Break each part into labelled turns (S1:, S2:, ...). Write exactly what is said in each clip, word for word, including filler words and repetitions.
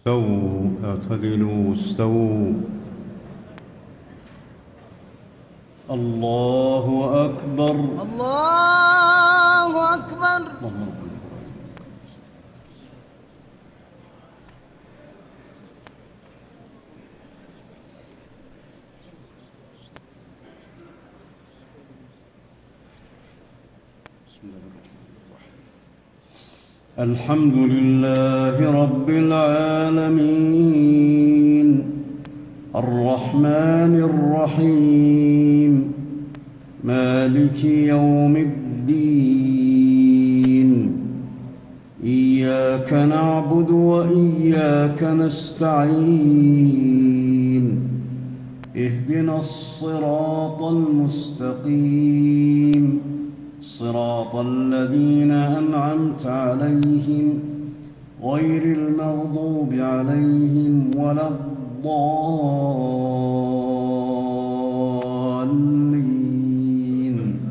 S1: استووا اعتدلوا استووا. الله أكبر.
S2: الله أكبر.
S1: الحمد لله رب العالمين الرحمن الرحيم مالك يوم الدين إياك نعبد وإياك نستعين اهدنا الصراط المستقيم صراط الذين أنعمت عليهم غير المغضوب عليهم ولا الضالين.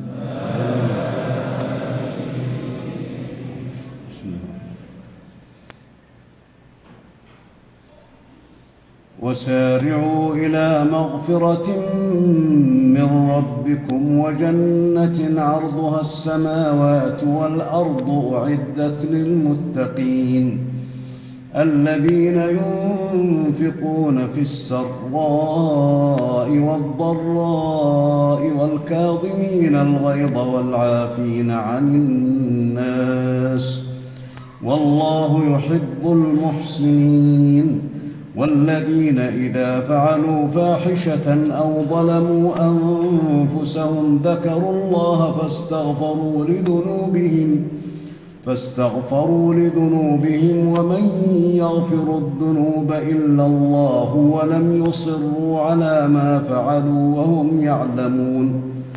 S1: وسارعوا إلى مغفرة من ربكم وجنة عرضها السماوات والأرض أعدت للمتقين الذين ينفقون في السراء والضراء والكاظمين الغيظ والعافين عن الناس والله يحب المحسنين والذين إذا فعلوا فاحشة أو ظلموا أنفسهم ذكروا الله فاستغفروا لذنوبهم فاستغفروا لذنوبهم ومن يغفر الذنوب إلا الله ولم يصروا على ما فعلوا وهم يعلمون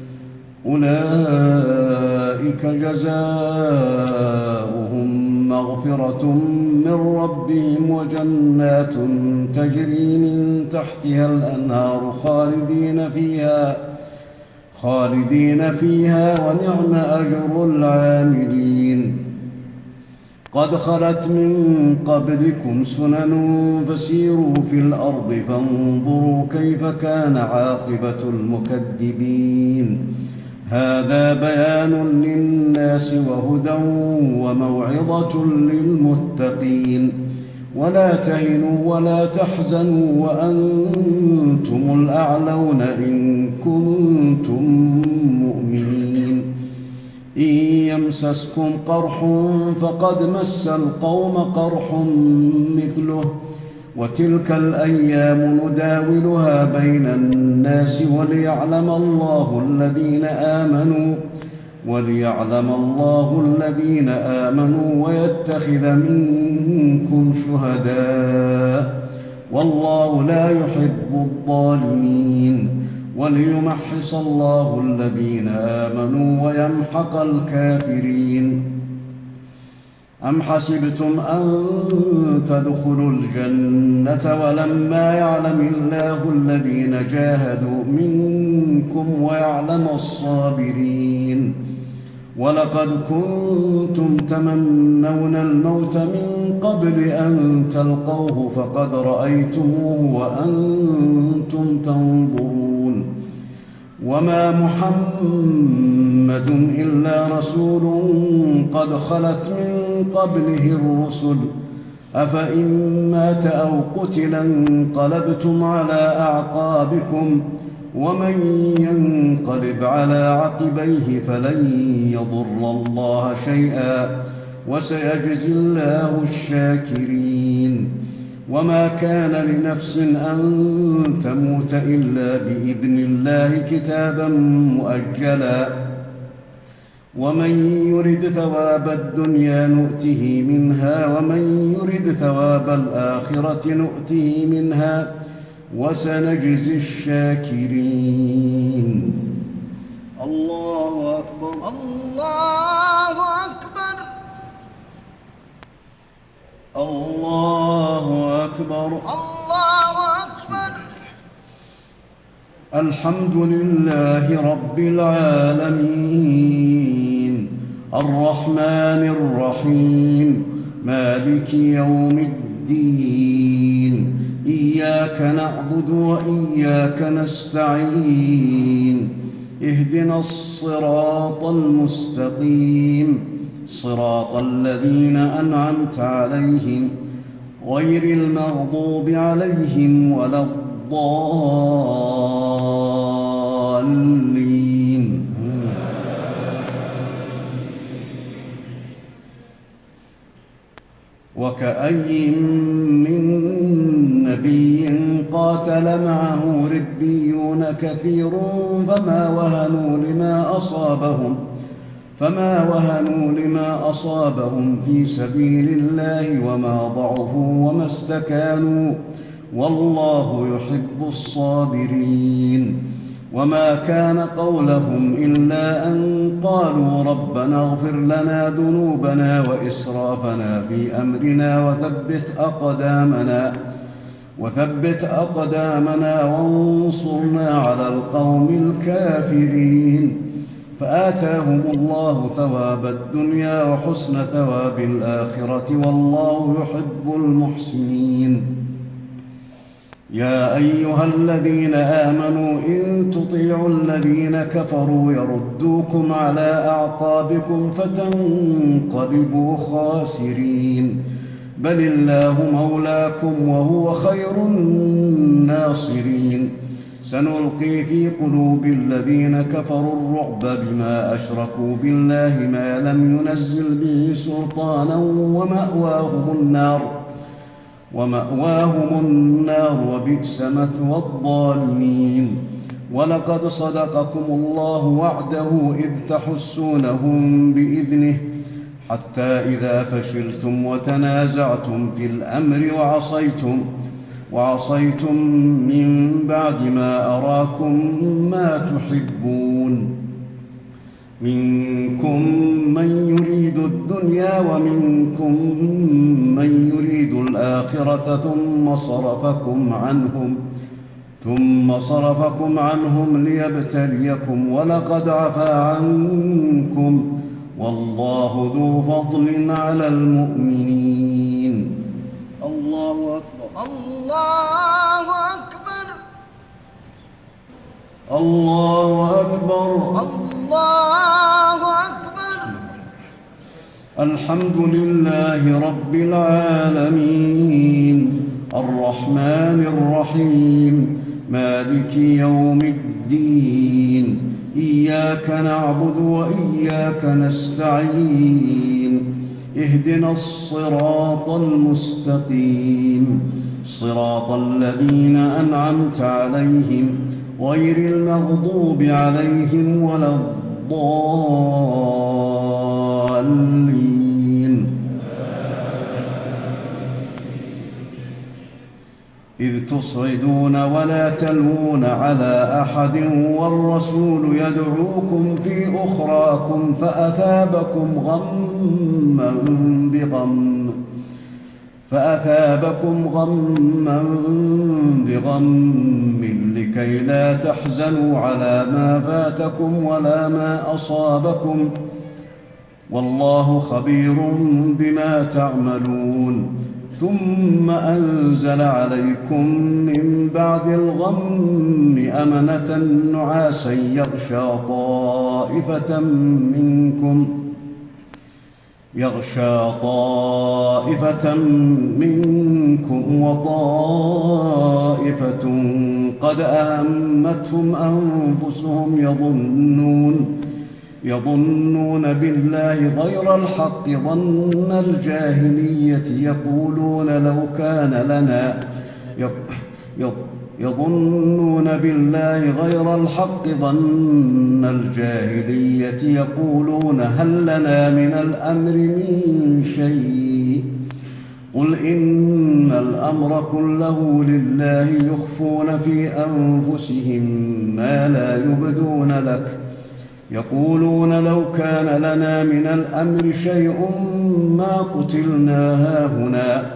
S1: أولئك جزاؤهم مغفرة من ربهم وجنات تجري من تحتها الأنهار خالدين فيها خالدين فيها ونعم أجر العاملين. قد خلت من قبلكم سنن فسيروا في الأرض فانظروا كيف كان عاقبة المكذبين. هذا بيان للناس وهدى وموعظة للمتقين. ولا تهنوا ولا تحزنوا وأنتم الأعلون إن كنتم مؤمنين. إن يمسسكم قرح فقد مس القوم قرح مثله وتلك الأيام نداولها بين الناس وليعلم الله الذين آمنوا وليعلم الله الذين آمنوا ويتخذ منكم شهداء والله لا يحب الظالمين وليمحص الله الذين آمنوا ويمحق الكافرين. أم حسبتم أن تدخلوا الجنة ولما يعلم الله الذين جاهدوا منكم ويعلم الصابرين. ولقد كنتم تمنون الموت من قبل أن تلقوه فقد رأيتموه وأنتم تنظرون. وما محمد إلا رسول قد خلت من قبله الرسل أفإن مات أو قتل انقلبتم على أعقابكم ومن ينقلب على عقبيه فلن يضر الله شيئا وسيجزي الله الشاكرين. وما كان لنفس أن تموت إلا بإذن الله كتابا مؤجلا ومن يرد ثواب الدنيا نؤته منها ومن يرد ثواب الآخرة نؤته منها وسنجزي الشاكرين. الله أكبر.
S2: الله أكبر.
S1: الله أكبر.
S2: الله أكبر.
S1: الحمد لله رب العالمين الرحمن الرحيم مالك يوم الدين الدين إياك نعبد وإياك نستعين اهدنا الصراط المستقيم صراط الذين أنعمت عليهم غير المغضوب عليهم ولا الضالين. وكأي من نبي قاتل معه ربيون كثير فما وهنوا لما أصابهم فما وهنوا لما أصابهم في سبيل الله وما ضعفوا وما استكانوا والله يحب الصابرين. وما كان قولهم إلا أن قالوا ربنا اغفر لنا ذنوبنا وإسرافنا في أمرنا وثبت أقدامنا وثبت أقدامنا وانصرنا على القوم الكافرين. فآتاهم الله ثواب الدنيا وحسن ثواب الآخرة والله يحب المحسنين. يا أيها الذين آمنوا إن تطيعوا الذين كفروا يردوكم على أعقابكم فتنقلبوا خاسرين بل الله مولاكم وهو خير الناصرين. سنلقي في قلوب الذين كفروا الرعب بما أشركوا بالله ما لم ينزل به سلطانا ومأواهم النار ومأواهم النار وبئس مثوى الظالمين. ولقد صدقكم الله وعده إذ تحسونهم بإذنه حتى إذا فشلتم وتنازعتم في الأمر وعصيتم وعصيتم من بعد ما أراكم ما تحبون منكم من يريد الدنيا ومنكم من يريد الآخرة ثم صرفكم عنهم ثم صرفكم عنهم ليبتليكم ولقد عفا عنكم والله ذو فضل على المؤمنين. الله أكبر
S2: الله أكبر
S1: الله أكبر
S2: الله أكبر.
S1: الحمد لله رب العالمين الرحمن الرحيم مالك يوم الدين إياك نعبد وإياك نستعين اهدنا الصراط المستقيم صراط الذين أنعمت عليهم غير المغضوب عليهم ولا الضالين. إذ تصعدون ولا تلوون على أحد والرسول يدعوكم في أخراكم فأثابكم غما بغم فأثابكم غما بغم لكي لا تحزنوا على ما فاتكم ولا ما أصابكم والله خبير بما تعملون. ثم أنزل عليكم من بعد الغم أمنة نعاسا يغشى طائفة منكم يغشى طائفة منكم وطائفة قد أهمتهم أنفسهم يظنون يظنون بالله غير الحق ظن الجاهلية يقولون لو كان لنا يظنون بالله غير الحق ظن الجاهلية يقولون هل لنا من الأمر من شيء قل إن الأمر كله لله يخفون في أنفسهم ما لا يبدون لك يقولون لو كان لنا من الأمر شيء ما قتلنا هاهنا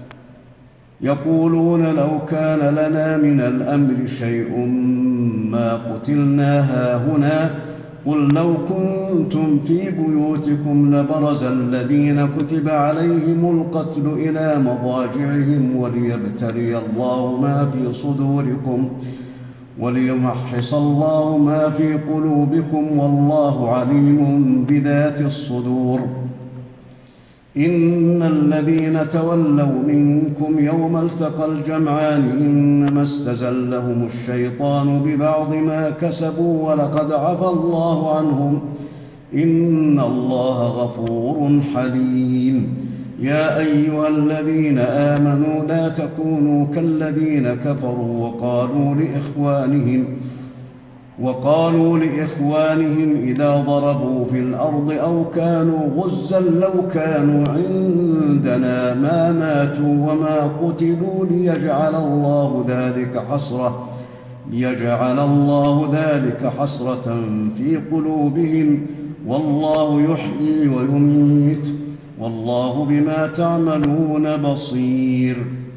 S1: يقولون لو كان لنا من الأمر شيء ما قتلنا هاهنا قل لو كنتم في بيوتكم لبرز الذين كتب عليهم القتل إلى مضاجعهم وليبتلي الله ما في صدوركم وليمحص الله ما في قلوبكم والله عليم بذات الصدور. إن الذين تولوا منكم يوم التقى الجمعان إنما استزلهم الشيطان ببعض ما كسبوا ولقد عفى الله عنهم إن الله غفور حليم. يا أيها الذين آمنوا لا تكونوا كالذين كفروا وقالوا لإخوانهم وقالوا لإخوانهم إذا ضربوا في الأرض أو كانوا غزا لو كانوا عندنا ما ماتوا وما قتلوا ليجعل الله ذلك حسرة ليجعل الله ذلك حسرة في قلوبهم والله يحيي ويميت والله بما تعملون بصير.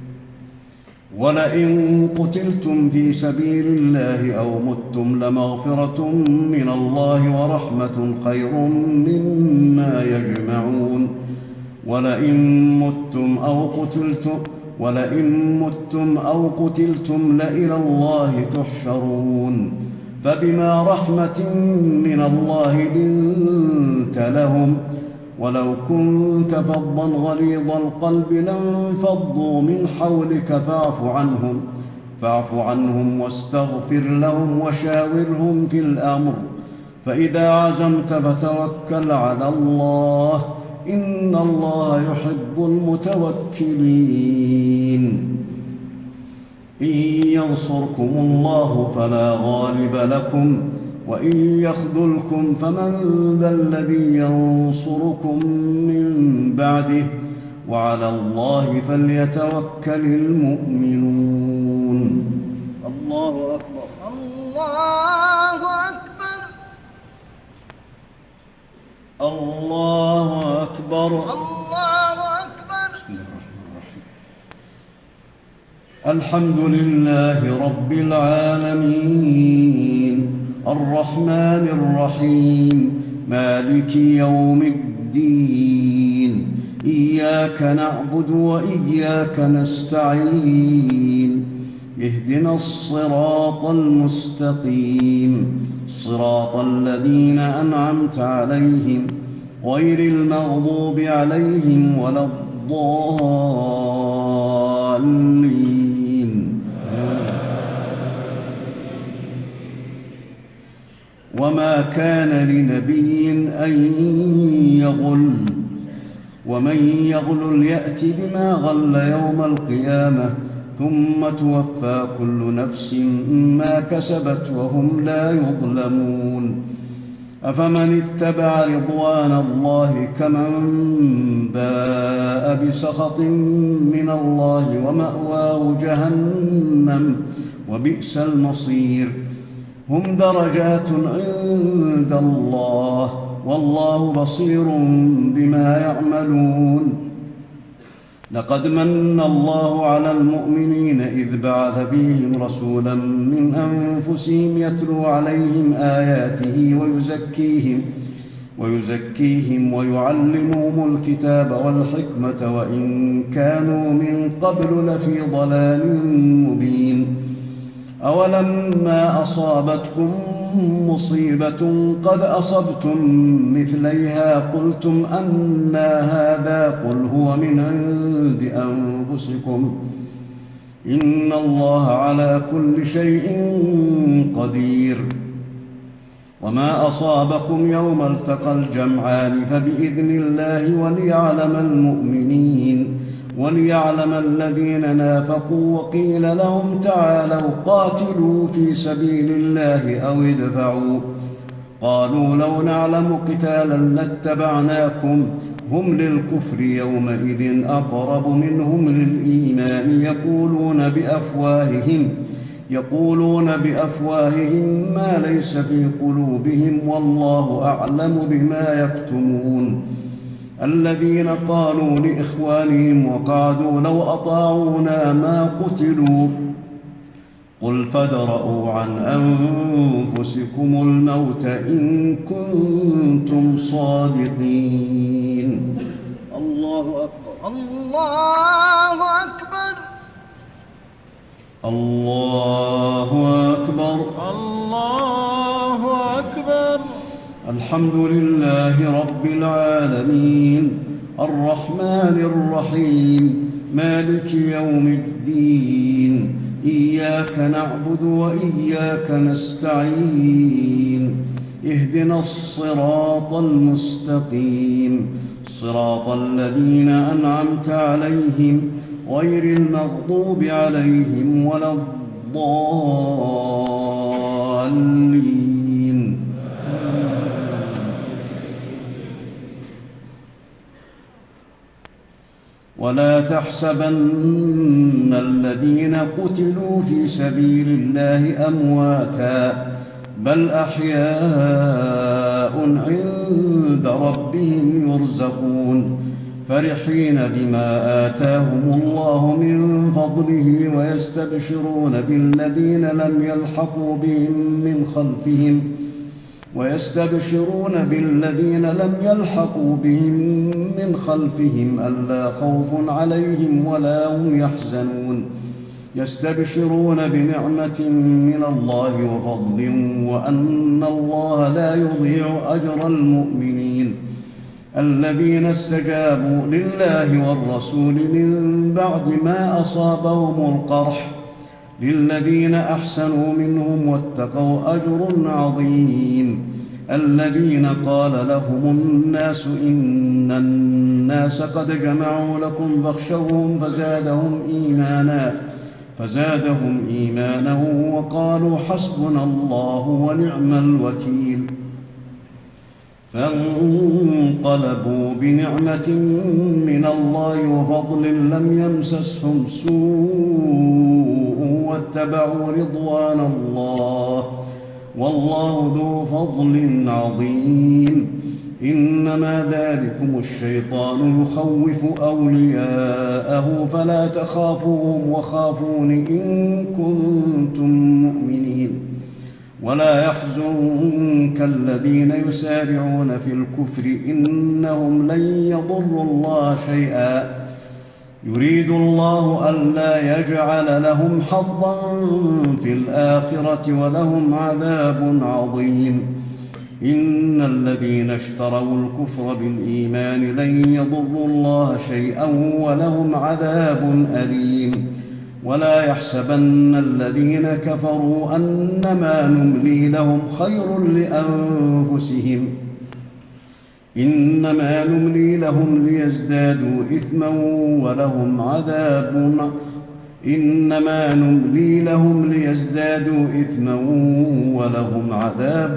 S1: ولئن قتلتم في سبيل الله أو متم لمغفرة من الله ورحمة خير مما يجمعون. ولئن متم أو قتلتم ولئن متم أو قتلتم لإلى الله تحشرون. فبما رحمة من الله لنت لهم ولو كنت فظا غليظ القلب لانفضوا من حولك فاعف عنهم فاعف عنهم واستغفر لهم وشاورهم في الأمر فإذا عزمت فتوكل على الله إن الله يحب المتوكلين. إن ينصركم الله فلا غالب لكم وإن يخذلكم فمن ذا الذي ينصركم من بعده وعلى الله فليتوكل المؤمنون. الله أكبر.
S2: الله أكبر.
S1: الله أكبر.
S2: الله أكبر.
S1: بسم الله الرحمن الرحيم. الحمد لله رب العالمين الرحمن الرحيم مالك يوم الدين إياك نعبد وإياك نستعين اهدنا الصراط المستقيم صراط الذين أنعمت عليهم غير المغضوب عليهم ولا الضالين. وما كان لنبي أن يغل ومن يغل يأت بما غل يوم القيامة ثم توفى كل نفس ما كسبت وهم لا يظلمون. أفمن اتبع رضوان الله كمن باء بسخط من الله ومأواه جهنم وبئس المصير. هم درجات عند الله والله بصير بما يعملون. لقد من الله على المؤمنين إذ بعث فيهم رسولا من أنفسهم يتلو عليهم آياته ويزكيهم ويزكيهم ويعلمهم الكتاب والحكمة وإن كانوا من قبل لفي ضلال مبين. أولما أصابتكم مصيبة قد أصبتم مثليها قلتم أنى هذا قل هو من عند أنفسكم إن الله على كل شيء قدير. وما أصابكم يوم التقى الجمعان فبإذن الله وليعلم المؤمنين وليعلم الذين نافقوا وقيل لهم تعالوا قاتلوا في سبيل الله أو ادفعوا قالوا لو نعلم قتالا لاتبعناكم هم للكفر يومئذ أقرب منهم للإيمان يقولون بأفواههم يقولون بأفواههم ما ليس في قلوبهم والله أعلم بما يكتمون. الذين قالوا لإخوانهم وقعدوا لو أطاعونا ما قتلوا قل فادرءوا عن أنفسكم الموت إن كنتم صادقين. الله أكبر.
S2: الله أكبر.
S1: الله أكبر.
S3: الله أكبر.
S1: الحمد لله رب العالمين الرحمن الرحيم مالك يوم الدين إياك نعبد وإياك نستعين اهدنا الصراط المستقيم صراط الذين أنعمت عليهم غير المغضوب عليهم ولا الضالين. ولا تحسبن الذين قتلوا في سبيل الله أمواتا بل أحياء عند ربهم يرزقون فرحين بما آتاهم الله من فضله ويستبشرون بالذين لم يلحقوا بهم من خلفهم ويستبشرون بالذين لم يلحقوا بهم من خلفهم ألا خوف عليهم ولا هم يحزنون يستبشرون بنعمة من الله وفضل وأن الله لا يضيع أجر المؤمنين الذين استجابوا لله والرسول من بعد ما أصابهم القرح للذين أحسنوا منهم واتقوا أجر عظيم الذين قال لهم الناس إن الناس قد جمعوا لكم فاخشوهم فزادهم إيمانا فزادهم إيمانا وقالوا حسبنا الله ونعم الوكيل فانقلبوا بنعمة من الله وفضل لم يمسسهم سوء واتبعوا رضوان الله والله ذو فضل عظيم إنما ذلكم الشيطان يخوف أولياءه فلا تخافوهم وخافون إن كنتم مؤمنين ولا يحزنك الذين يسارعون في الكفر إنهم لن يضروا الله شيئا يريد الله ألا يجعل لهم حظا في الآخرة ولهم عذاب عظيم إن الذين اشتروا الكفر بالإيمان لن يضروا الله شيئا ولهم عذاب أليم ولا يحسبن الذين كفروا أنما نملي لهم خير لأنفسهم إنما نملي لهم ليزدادوا إثما ولهم عذاب إنما نملي لهم ليزدادوا إثما ولهم عذاب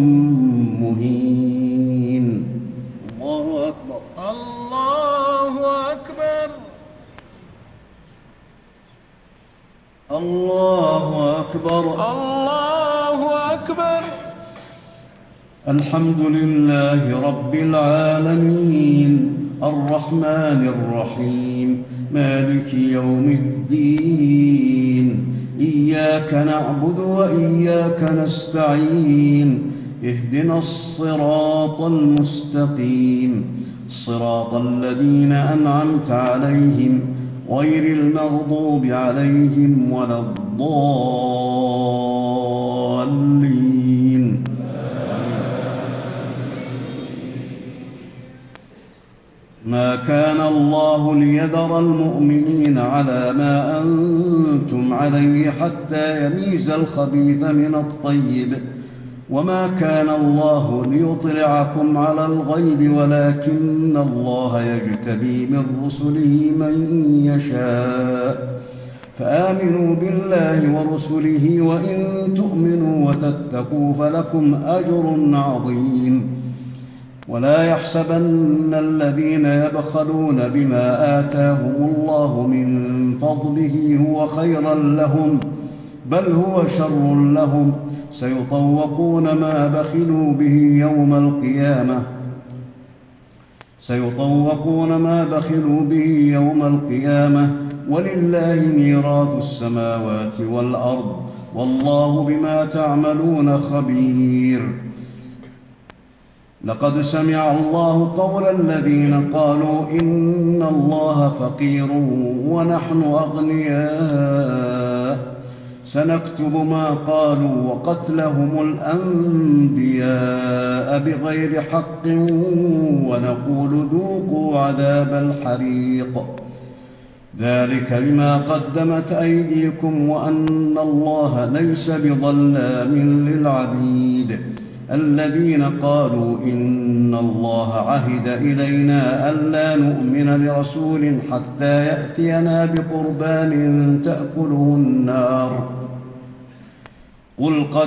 S1: مهين. الله أكبر.
S3: الله أكبر.
S1: الله أكبر.
S3: الله أكبر.
S1: الحمد لله رب العالمين الرحمن الرحيم مالك يوم الدين إياك نعبد وإياك نستعين اهدنا الصراط المستقيم صراط الذين أنعمت عليهم غير المغضوب عليهم ولا الضالين. ما كان الله ليذر المؤمنين على ما أنتم عليه حتى يميز الخبيث من الطيب وما كان الله ليطلعكم على الغيب ولكن الله يجتبي من رسله من يشاء فآمنوا بالله ورسله وإن تؤمنوا وتتقوا فلكم أجر عظيم ولا يحسبن الذين يبخلون بما آتاهم الله من فضله هو خيرا لهم بل هو شر لهم سيطوقون ما بخلوا به يوم القيامة سيطوقون ما بخلوا به يوم القيامة ولله ميراث السماوات والأرض والله بما تعملون خبير. لقد سمع الله قول الذين قالوا إن الله فقير ونحن أغنياء سنكتب ما قالوا وقتلهم الأنبياء بغير حق ونقول ذوقوا عذاب الحريق ذلك بما قدمت أيديكم وأن الله ليس بظلام للعبيد. الذين قالوا إن الله عهد إلينا ألا نؤمن لرسول حتى يأتينا بقربان تأكله النار قل قد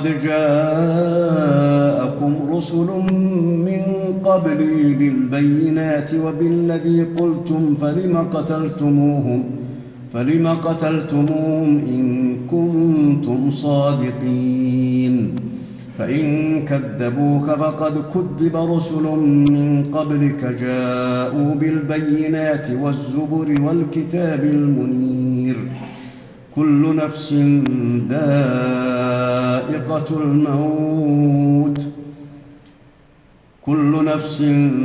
S1: جاءكم رسل من قبلي بالبينات وبالذي قلتم فلم قتلتموهم فلم قتلتموهم إن كنتم صادقين. فإن كذبوك فقد كذب رسل من قبلك جاءوا بالبينات والزبر والكتاب المنير. كل نفس ذائقة الموت كل نفس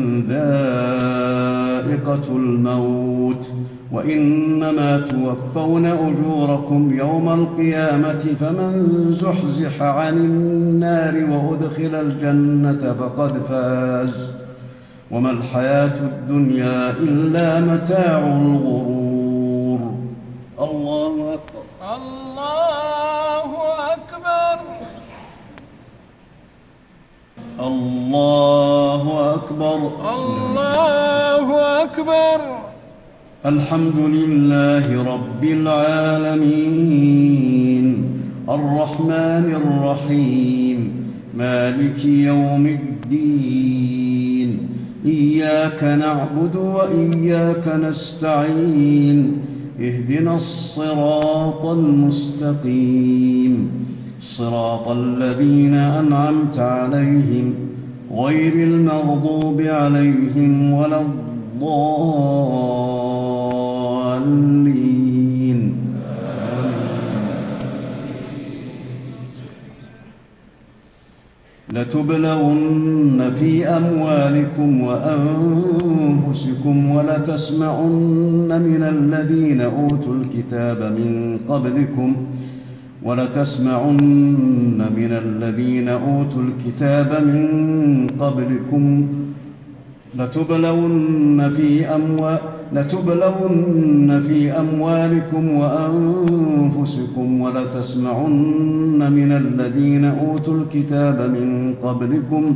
S1: ذائقة الموت وإنما توفون أجوركم يوم القيامة فمن زحزح عن النار وأدخل الجنة فقد فاز وما الحياة الدنيا إلا متاع الغرور. الله أكبر.
S3: الله أكبر.
S1: الله أكبر.
S3: الله أكبر.
S1: الحمد لله رب العالمين الرحمن الرحيم مالك يوم الدين إياك نعبد وإياك نستعين اهدنا الصراط المستقيم صراط الذين أنعمت عليهم غير المغضوب عليهم ولا الضالين. لتبلون في أموالكم وأنفسكم ولتسمعن من الذين أوتوا الكتاب من قبلكم ولتسمعن من الذين أوتوا الكتاب من قبلكم لتبلون في أموال لتبلون في أموالكم وأنفسكم ولتسمعن من الذين أوتوا الكتاب من قبلكم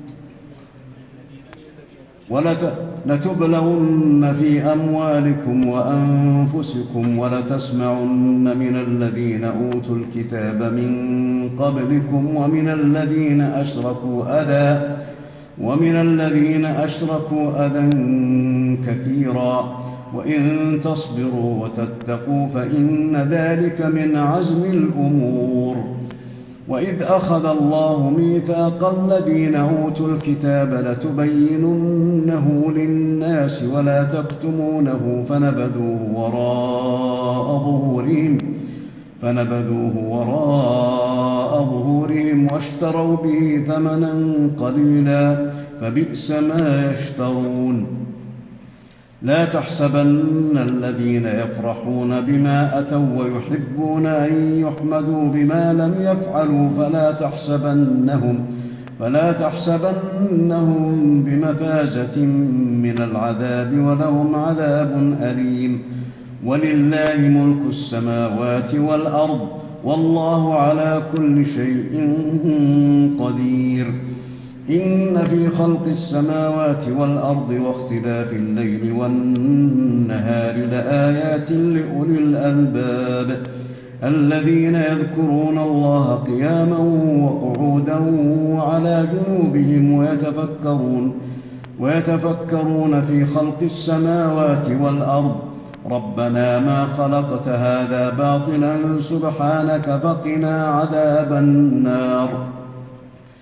S1: ولت... لتبلون في أموالكم وأنفسكم ولتسمعن من الذين أوتوا الكتاب من قبلكم ومن الذين أشركوا أذى ومن الذين أشركوا أذى كثيرا وإن تصبروا وتتقوا فإن ذلك من عزم الأمور. وإذ أخذ الله ميثاق الذين أوتوا الكتاب لتبيننه للناس ولا تكتمونه فنبذوه وراء ظهورهم فنبذوه وراء ظهورهم واشتروا به ثمنا قليلا فبئس ما يشترون. لا تحسبن الذين يفرحون بما أتوا ويحبون أن يحمدوا بما لم يفعلوا فلا تحسبنهم فلا تحسبنهم بمفازة من العذاب ولهم عذاب أليم. ولله ملك السماوات والأرض والله على كل شيء قدير. إن في خلق السماوات والأرض واختلاف الليل والنهار لآيات لأولي الألباب الذين يذكرون الله قياما وقعودا وعلى جنوبهم ويتفكرون ويتفكرون في خلق السماوات والأرض ربنا ما خلقت هذا باطلا سبحانك فقنا عذاب النار.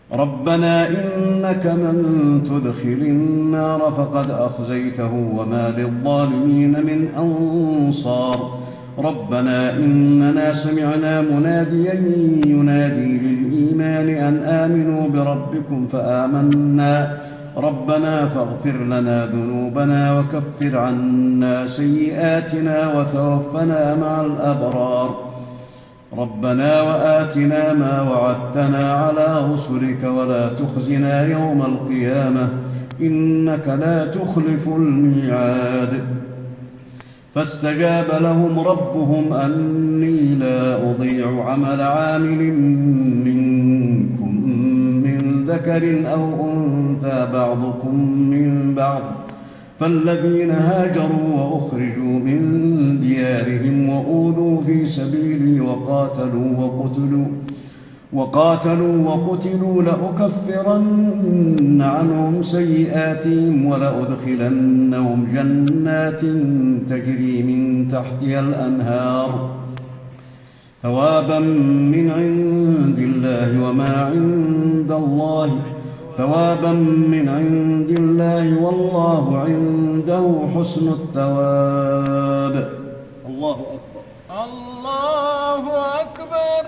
S1: ربنا إنك من تدخل النار فقد أخزيته وما للظالمين من أنصار ربنا إننا سمعنا مناديا ينادي للإيمان أن آمنوا بربكم فآمنا ربنا فاغفر لنا ذنوبنا وكفر عنا سيئاتنا وتوفنا مع الأبرار ربنا وآتنا ما وعدتنا على رسلك ولا تخزنا يوم القيامة إنك لا تخلف الميعاد فاستجاب لهم ربهم أني لا أضيع عمل عامل منكم من ذكر أو أنثى بعضكم من بعض فالذين هاجروا وأخرجوا من ديارهم وأوذوا في سبيلي وقاتلوا وقتلوا وقاتلوا وقتلوا لأكفرن عنهم سيئاتهم ولأدخلنهم جنات تجري من تحتها الأنهار ثوابا من عند الله وما عند الله ثوابا من عند الله والله عنده حسن الثواب. الله أكبر.
S3: الله أكبر.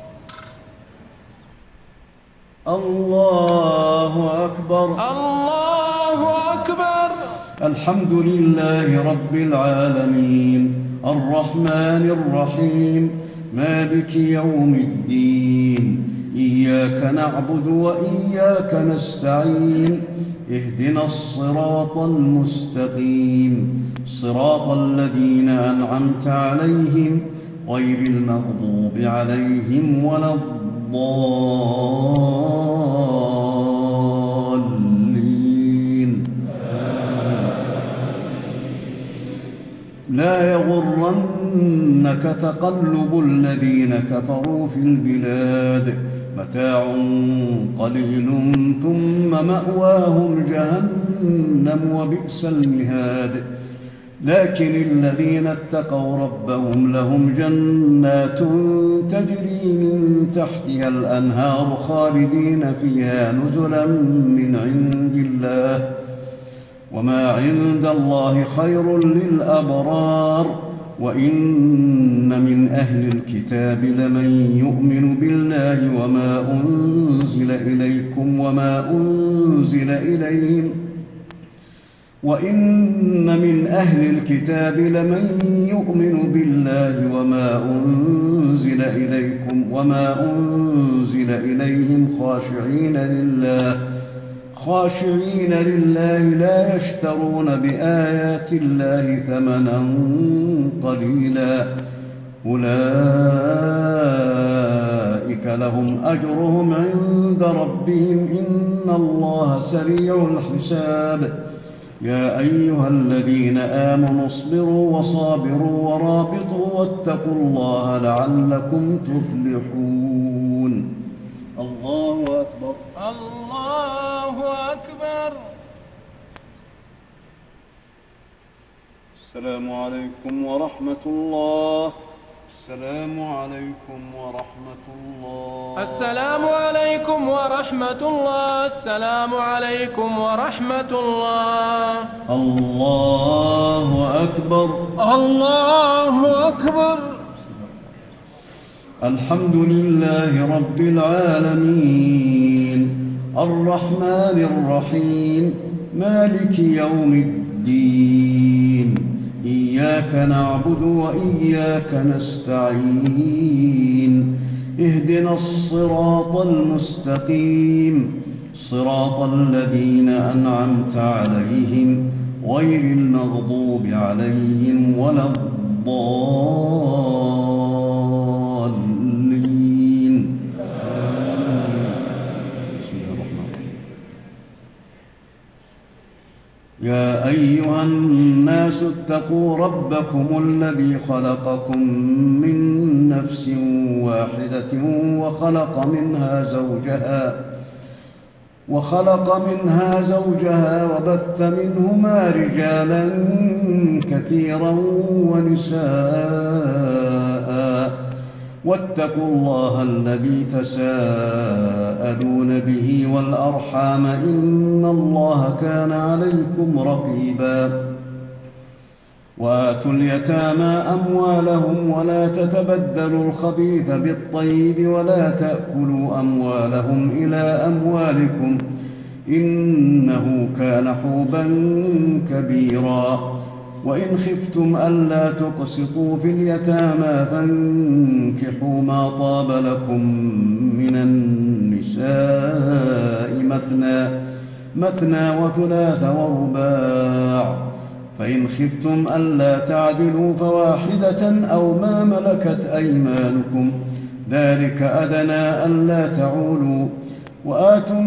S1: الله أكبر.
S3: الله أكبر.
S1: الحمد لله رب العالمين الرحمن الرحيم مالك يوم الدين إياك نعبد وإياك نستعين اهدنا الصراط المستقيم صراط الذين أنعمت عليهم غير المغضوب عليهم ولا الضالين لا يغرنك تقلب الذين كفروا في البلاد متاع قليل ثم مأواهم جهنم وبئس المهاد لكن الذين اتقوا ربهم لهم جنات تجري من تحتها الأنهار خالدين فيها نزلا من عند الله وما عند الله خير للأبرار وإن من أهل الكتاب لمن يؤمن بالله وما أنزل إليكم وما أنزل إليهم وإن من أهل الكتاب لمن يؤمن بالله وما أنزل إليكم وما أنزل إليهم خاشعين لله خاشعين لله لا يشترون بآيات الله ثمنا قليلا أولئك لهم أجرهم عند ربهم إن الله سريع الحساب يا أيها الذين آمنوا اصبروا وصابروا ورابطوا واتقوا الله لعلكم تفلحون. الله أكبر.
S3: الله أكبر.
S1: السلام عليكم ورحمة الله. السلام عليكم ورحمة الله.
S3: السلام عليكم ورحمة الله. السلام عليكم ورحمة الله.
S1: الله أكبر.
S3: الله أكبر.
S1: الحمد لله رب العالمين الرحمن الرحيم مالك يوم الدين إياك نعبد وإياك نستعين اهدنا الصراط المستقيم صراط الذين أنعمت عليهم غير المغضوب عليهم ولا الضالين. يا أيها الناس اتقوا ربكم الذي خلقكم من نفس واحدة وخلق منها زوجها وخلق منها زوجها وبث منهما رجالا كثيرا ونساء واتقوا الله الذي تساءلون به والأرحام إن الله كان عليكم رقيبا وآتوا اليتامى أموالهم ولا تتبدلوا الخبيث بالطيب ولا تأكلوا أموالهم إلى أموالكم إنه كان حوبا كبيرا وإن خفتم ألا تقسطوا في اليتامى فانكحوا ما طاب لكم من النساء مثنى مثنى وثلاث ورباع فإن خفتم ألا تعدلوا فواحدة أو ما ملكت أيمانكم ذلك أدنى ألا تعولوا وآتوا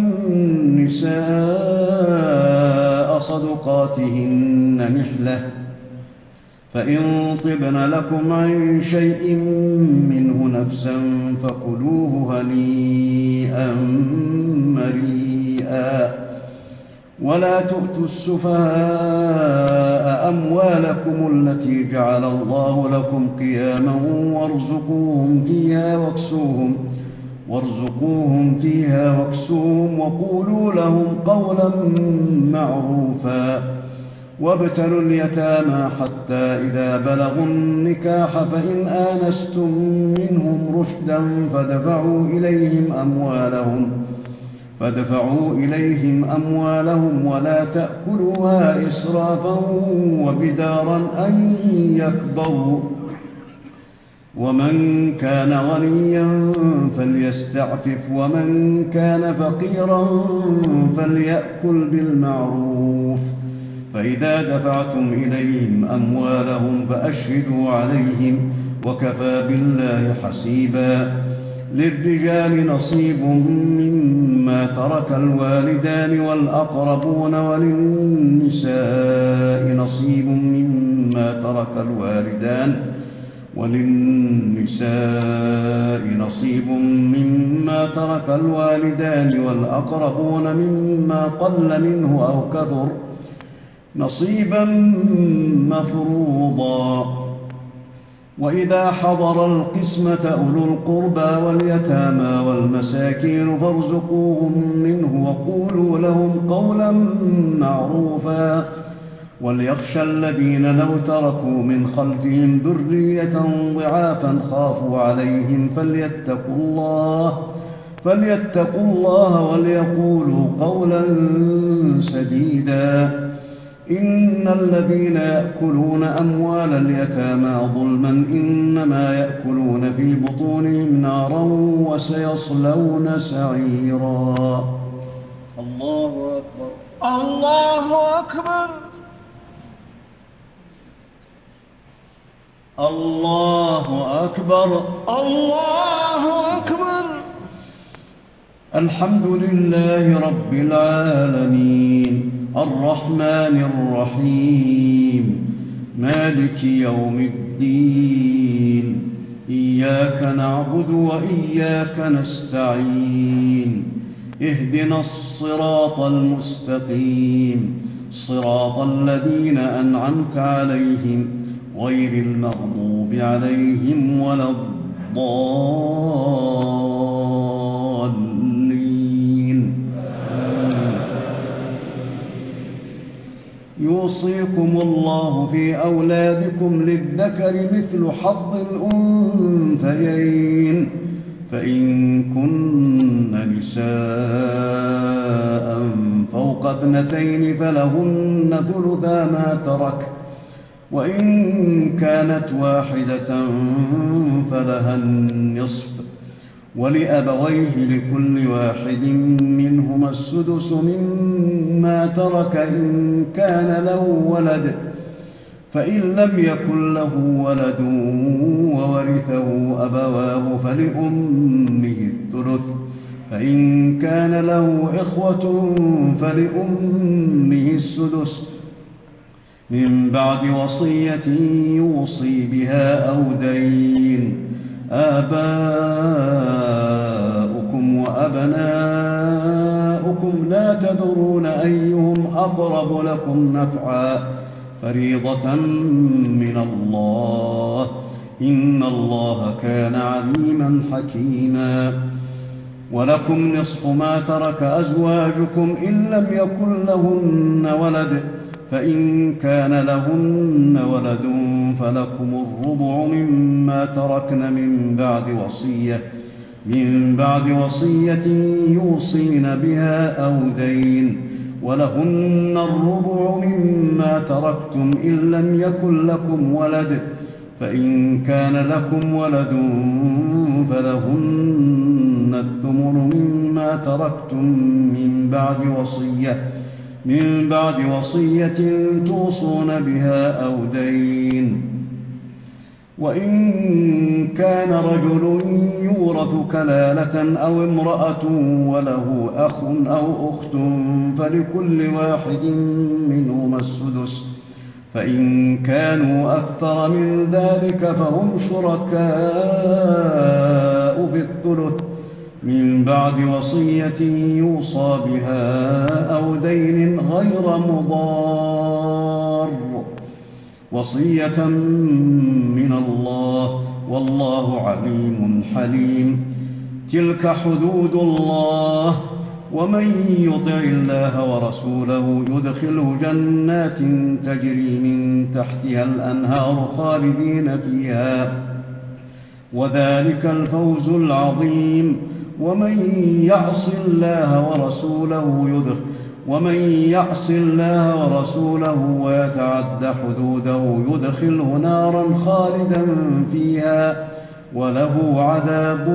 S1: النساء صدقاتهن نحلة فإن طبن لكم عن شيء منه نفسا فكلوه هنيئا مريئا ولا تؤتوا السفهاء أموالكم التي جعل الله لكم قياما وارزقوهم فيها واكسوهم وارزقوهم فيها واكسوهم وقولوا لهم قولا معروفا وابتلوا اليتامى حتى إذا بلغوا النكاح فإن آنستم منهم رشدا فدفعوا إليهم أموالهم فدفعوا إليهم أموالهم ولا تأكلوها إسرافا وبدارا أن يكبروا ومن كان غنيا فليستعفف ومن كان فقيرا فليأكل بالمعروف فإذا دفعتم إليهم أموالهم فأشهدوا عليهم وكفى بالله حسيبا للرجال نصيب مما ترك الوالدان والأقربون وللنساء نصيب مما ترك الوالدان وللنساء نصيب مما ترك الوالدان والأقربون مما قل منه أو كثر نصيبا مفروضا وإذا حضر القسمة أولو القربى واليتامى والمساكين فارزقوهم منه وقولوا لهم قولا معروفا وليخشى الذين لو تركوا من خلفهم ذرية ضعافا خافوا عليهم فليتقوا الله فليتقوا الله وليقولوا قولا سديدا إن الذين يأكلون أموال اليتامى ظلما إنما يأكلون في بطونهم نارا وسيصلون سعيرا الله أكبر
S2: الله أكبر
S1: الله أكبر
S2: الله أكبر
S1: الحمد لله رب العالمين الرحمن الرحيم مالك يوم الدين إياك نعبد وإياك نستعين اهدنا الصراط المستقيم صراط الذين أنعمت عليهم غير المغضوب عليهم ولا الضالين يوصيكم الله في أولادكم للذكر مثل حظ الأنثيين فإن كن نساء فوق اثنتين فلهن ثلثا ما ترك وإن كانت واحدة فلها النصف ولأبويه لكل واحد منهما السدس مما ترك إن كان له ولد فإن لم يكن له ولد وورثه أبواه فلأمه الثلث فإن كان له إخوة فلأمه السدس من بعد وصية يوصي بها أو دين آباؤكم وأبناؤكم لا تدرون أيهم أقرب لكم نفعا فريضة من الله إن الله كان عليما حكيما. ولكم نصف ما ترك أزواجكم إن لم يكن لهن ولد، فإن كان لهن ولد فلكم الربع مما تركن من بعد وصية من بعد وصية يوصين بها أو دين، ولهن الربع مما تركتم إن لم يكن لكم ولد، فإن كان لكم ولد فلهن الثمن مما تركتم من بعد وصية من بعد وصية توصون بها أو دين. وإن كان رجل يورث كلالة أو امرأة وله أخ أو أخت فلكل واحد منهما السدس، فإن كانوا أكثر من ذلك فهم شركاء بالثلث من بعد وصية يوصى بها أو دين غير مضار، وصية من الله والله عليم حليم. تلك حدود الله، ومن يطع الله ورسوله يدخله جنات تجري من تحتها الأنهار خالدين فيها، وذلك الفوز العظيم. ومن يعص الله ورسوله يدخل ومن يعص الله ورسوله ويتعد حدوده يدخله نارا خالدا فيها وله عذاب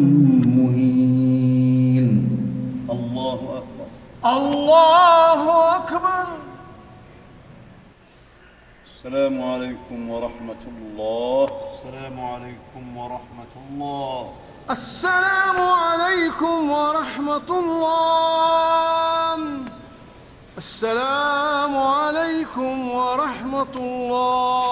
S1: مهين. الله أكبر.
S2: الله أكبر.
S1: السلام عليكم ورحمة الله. السلام عليكم ورحمة الله.
S2: السلام عليكم ورحمة الله. السلام عليكم ورحمة الله.